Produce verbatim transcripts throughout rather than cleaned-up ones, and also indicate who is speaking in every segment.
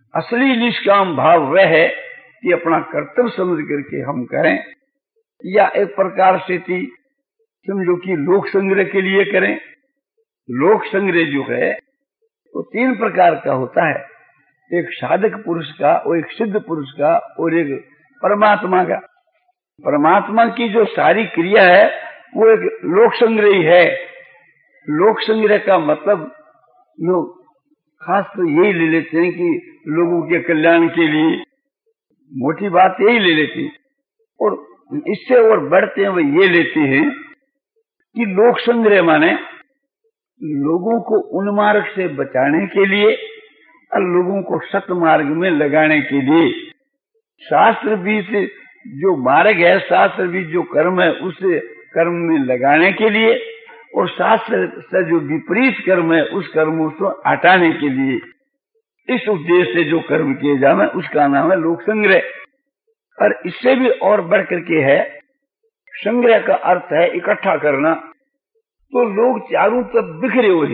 Speaker 1: असली निष्काम भाव वह है कि अपना कर्तव्य समझ करके हम करें, या एक प्रकार से थी समझो कि लोक संग्रह के लिए करें। लोक संग्रह जो है वो तीन प्रकार का होता है, एक साधक पुरुष का, और एक सिद्ध पुरुष का, और एक परमात्मा का। परमात्मा की जो सारी क्रिया है वो एक लोक संग्रह ही है। लोक संग्रह का मतलब लोग खास तो यही ले लेते हैं कि लोगों के कल्याण के लिए, मोटी बात यही ले लेते हैं। और इससे और बढ़ते हैं वो ये लेते हैं कि लोक संग्रह माने लोगों को उन्मार्ग से बचाने के लिए और लोगों को सत्मार्ग में लगाने के लिए। शास्त्र बीच जो मार्ग है, शास्त्र बीच जो कर्म है, उसे कर्म में लगाने के लिए, और शास्त्र से जो विपरीत कर्म है उस कर्मों को हटाने के लिए, इस उद्देश्य से जो कर्म किए जाए उसका नाम है लोक संग्रह। और इससे भी और बढ़ करके है, संग्रह का अर्थ है इकट्ठा करना। तो लोग चारों तरफ बिखरे हुए,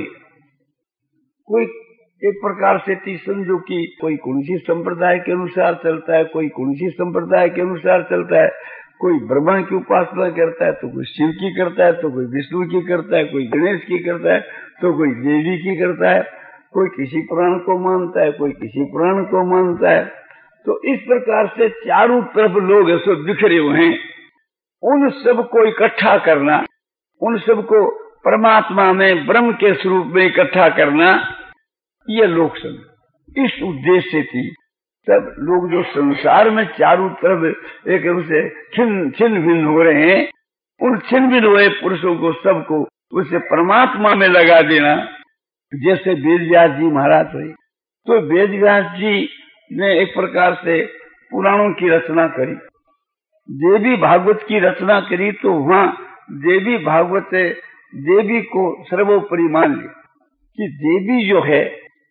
Speaker 1: कोई एक प्रकार से ती समझो कि कोई कौन सी संप्रदाय के अनुसार चलता है, कोई कौन सी संप्रदाय के अनुसार चलता है, कोई ब्रह्मा की उपासना करता है तो कोई शिव की करता है, तो कोई विष्णु की करता है, कोई गणेश की करता है, तो कोई देवी की करता है, कोई किसी पुराण को मानता है, कोई किसी पुराण को मानता है। तो इस प्रकार से चारों तरफ लोग ऐसे बिखरे हुए हैं। उन सबको इकट्ठा करना, उन सबको परमात्मा में ब्रह्म के स्वरूप में इकट्ठा करना, ये लोक संग्रह इस उद्देश्य से थी। सब लोग जो संसार में चारों तरफ एक से छिन्न छिन्न भिन्न हो रहे हैं, उन छिन्न भिन्न हुए पुरुषों को सबको उसे परमात्मा में लगा देना। जैसे वेद व्यास जी महाराज हुए, तो वेद व्यास जी ने एक प्रकार से पुराणों की रचना करी, देवी भागवत की रचना करी। तो वहां देवी भागवत देवी को सर्वोपरि मान लिया कि देवी जो है,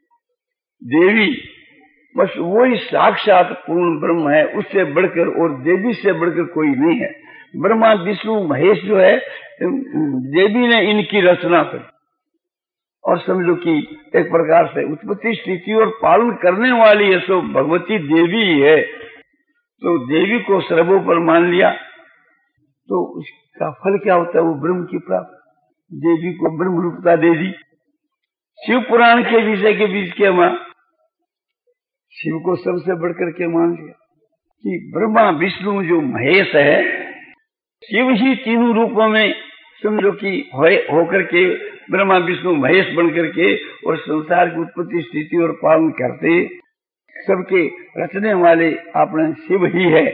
Speaker 1: देवी बस वही साक्षात पूर्ण ब्रह्म है, उससे बढ़कर और देवी से बढ़कर कोई नहीं है। ब्रह्मा विष्णु महेश जो है, देवी ने इनकी रचना करी, और समझो कि एक प्रकार से उत्पत्ति स्थिति और पालन करने वाली है सो भगवती देवी ही है। तो देवी को सर्वोपर मान लिया, तो उसका फल क्या होता है? वो ब्रह्म की प्राप्ति, देवी को ब्रह्म रूपता दे दी। शिव पुराण के विषय के बीच के वहां शिव को सबसे बढ़कर के मान लिया कि ब्रह्मा विष्णु जो महेश है, शिव ही तीनों रूपों में समझो कि होकर के ब्रह्मा विष्णु महेश बनकर के और संसार की उत्पत्ति स्थिति और पालन करते, सबके रचने वाले अपने शिव ही है।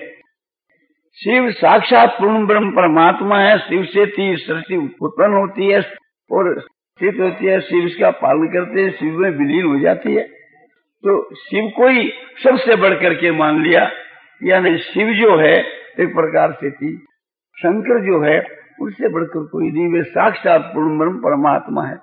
Speaker 1: शिव साक्षात पूर्ण ब्रह्म परमात्मा है। शिव से तीर सृष्टि उत्पन्न होती है और स्थित होती है, शिव इसका पालन करते हैं, शिव में विलीन हो जाती है। तो शिव को ही सबसे बढ़कर के मान लिया, यानी शिव जो है एक प्रकार से थी, शंकर जो है उससे बढ़कर कोई नहीं, वे साक्षात पूर्ण ब्रह्म परमात्मा है।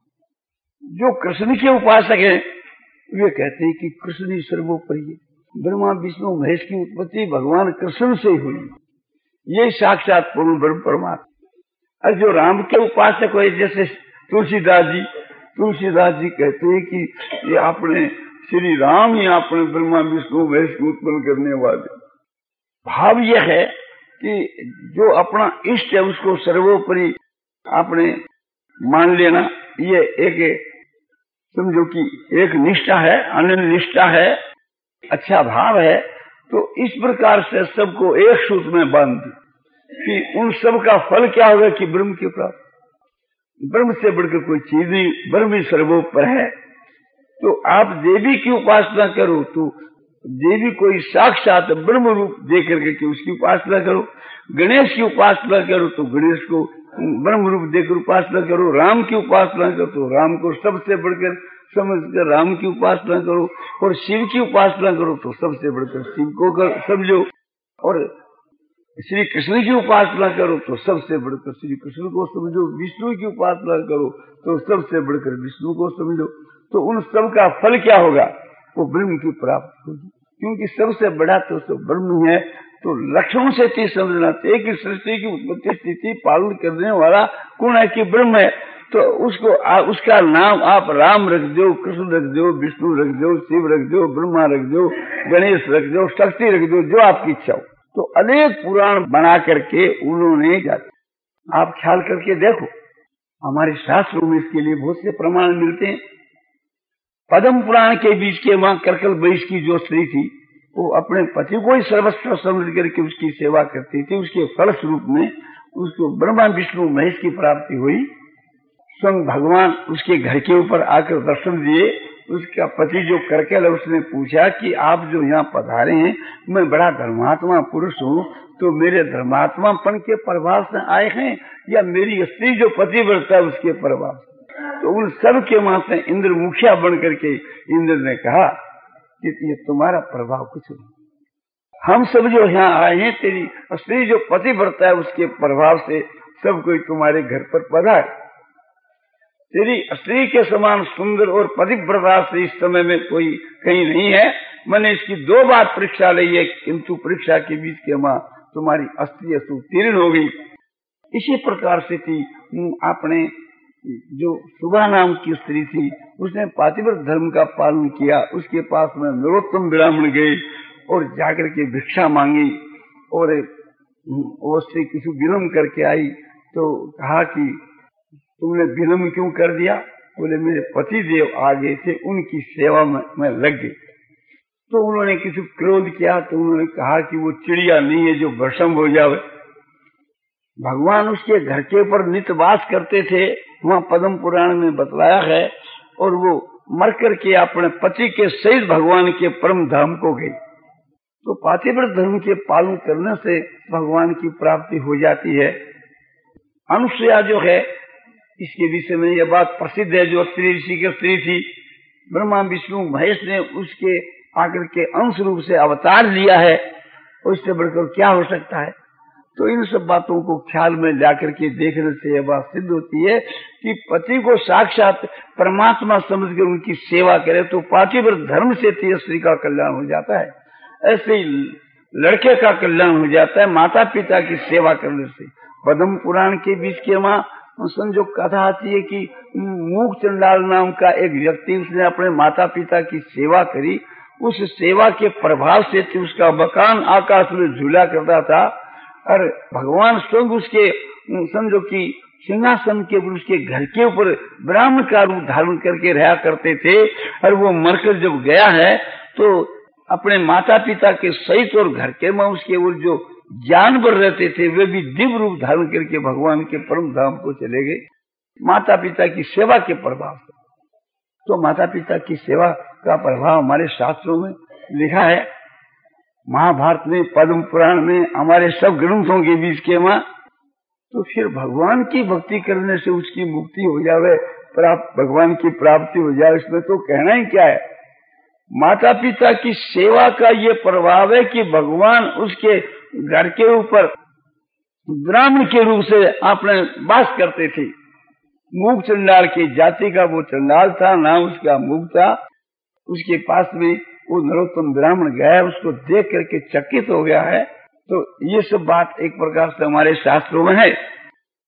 Speaker 1: जो कृष्ण के उपासक है वे कहते हैं कि कृष्ण ही सर्वोपरि है, ब्रह्मा विष्णु महेश की उत्पत्ति भगवान कृष्ण से हुई, ये साक्षात पूर्ण ब्रह्म परमात्मा। और जो राम के उपासक है जैसे तुलसीदास जी, तुलसीदास जी कहते हैं कि ये आपने श्री राम ही आपने ब्रह्मा विष्णु महेश को उत्पन्न करने वाले। भाव यह है कि जो अपना इष्ट है उसको सर्वोपरि आपने मान लेना, ये एक समझो कि एक निष्ठा है, अनन्य निष्ठा है, अच्छा भाव है। तो इस प्रकार से सबको एक सूत्र में बांध दी कि उन सब का फल क्या होगा कि ब्रह्म की प्राप्ति। ब्रह्म से बढ़कर कोई चीज नहीं, ब्रह्म ही सर्वोपर है। तो आप देवी की उपासना करो तो देवी कोई साक्षात ब्रह्म रूप दे करके कि उसकी उपासना करो। गणेश की उपासना करो तो गणेश को ब्रह्म रूप देकर उपासना करो। राम की उपासना करो तो राम को सबसे बढ़कर समझकर राम की उपासना करो, और शिव की उपासना करो तो सबसे बढ़कर शिव को कर समझो, और श्री कृष्ण की उपासना करो तो सबसे बढ़कर श्री कृष्ण को समझो। विष्णु की उपासना करो तो सबसे बढ़कर विष्णु को समझो। तो उन सब का फल क्या होगा? वो ब्रह्म की प्राप्ति होगी, क्योंकि सबसे बड़ा तो सब ब्रह्म है। तो लक्षणों से तीन समझना चाहिए कि सृष्टि की उत्पत्ति स्थिति पालन करने वाला कौन है कि ब्रह्म है। तो उसको आ, उसका नाम आप राम रख दो, कृष्ण रख दो, विष्णु रख दो, शिव रख दो, ब्रह्मा रख दो, गणेश रख दो, शक्ति रख दो, जो आपकी इच्छा हो। तो अनेक पुराण बना करके उन्होंने जाते, आप ख्याल करके देखो, हमारे शास्त्रों में इसके लिए बहुत से प्रमाण मिलते हैं। पद्म पुराण के बीच के वहां करकल बैश की जो स्त्री थी, वो अपने पति को ही सर्वस्व समझ करके उसकी सेवा करती थी। उसके फलस्वरूप में उसको ब्रह्मा विष्णु महेश की प्राप्ति हुई। स्वयं भगवान उसके घर के ऊपर आकर दर्शन दिए। उसका पति जो करकल है, उसने पूछा कि आप जो यहाँ पधारे हैं, मैं बड़ा धर्मात्मा पुरुष हूँ, तो मेरे धर्मात्मापन के प्रभाव से आए हैं या मेरी स्त्री जो पतिव्रता है उसके प्रभाव से? तो उन सब के वहां से इंद्र मुखिया बन करके इंद्र ने कहा कि ये तुम्हारा प्रभाव कुछ नहीं, हम सब जो यहाँ आए हैं तेरी स्त्री जो पतिव्रता है उसके प्रभाव से सब कोई तुम्हारे घर पर पधारे। तेरी स्त्री के समान सुंदर और पतिव्रता से इस समय में कोई कहीं नहीं है। मैंने इसकी दो बार परीक्षा ली है, किंतु परीक्षा के बीच के मां तुम्हारी स्त्री उत्तीर्ण हो गई। इसी प्रकार से थी आपने जो सुबह नाम की स्त्री थी, उसने पातिव्रत धर्म का पालन किया। उसके पास में नरोत्तम ब्राह्मण गए और जाकर के भिक्षा मांगी और वो स्त्री किसी विनम्र करके आई। तो कहा कि तुमने विनम्र क्यों कर दिया? बोले मेरे पति देव आ गए थे, उनकी सेवा में मैं लग गई। तो उन्होंने किसी क्रोध किया तो उन्होंने कहा कि वो चिड़िया नहीं है जो भस्म हो जावे। भगवान उसके घर के ऊपर नित्यवास करते थे, वहां पद्म पुराण में बतलाया है। और वो मर करके अपने पति के सहित भगवान के परम धाम को गई। तो पातिव्रत धर्म के पालन करने से भगवान की प्राप्ति हो जाती है। अनुसुईया जो है, इसके विषय में यह बात प्रसिद्ध है, जो स्त्री ऋषि की स्त्री थी, ब्रह्मा विष्णु महेश ने उसके आकर के अंश रूप से अवतार लिया है, और इससे बढ़कर क्या हो सकता है। तो इन सब बातों को ख्याल में जाकर के देखने से यह बात सिद्ध होती है कि पति को साक्षात परमात्मा समझकर उनकी सेवा करे तो पातिव्रत धर्म से स्त्री का कल्याण हो जाता है। ऐसे ही लड़के का कल्याण हो जाता है माता पिता की सेवा करने से। पद्म पुराण के बीच के वहां समझो कथा आती है कि मूक चंडाल नाम का एक व्यक्ति, उसने अपने माता पिता की सेवा करी। उस सेवा के प्रभाव से उसका मकान आकाश में झूला करता था और भगवान स्वयं उसके समझो कि सिंहासन के ऊपर उसके घर के ऊपर ब्राह्मण का रूप धारण करके रहा करते थे। और वो मरकर जब गया है तो अपने माता पिता के सहित और घर के में उसके वो जो जानवर रहते थे वे भी दिव्य रूप धारण करके भगवान के परम धाम को चले गए माता पिता की सेवा के प्रभाव से। तो माता पिता की सेवा का प्रभाव हमारे शास्त्रों में लिखा है, महाभारत में, पद्म पुराण में, हमारे सब ग्रंथों के बीच के मां। तो फिर भगवान की भक्ति करने से उसकी मुक्ति हो जावे, प्राप्त भगवान की प्राप्ति हो जाए, इसमें तो कहना ही क्या है। माता पिता की सेवा का ये प्रभाव है कि भगवान उसके घर के ऊपर ब्राह्मण के रूप से आपने वास करते थे। मूक चंडाल की जाति का वो चंडाल था, नाम उसका मूक था। उसके पास में वो नरोत्तम ब्राह्मण गया, उसको देख करके चकित हो गया है। तो ये सब बात एक प्रकार से हमारे शास्त्रों में है।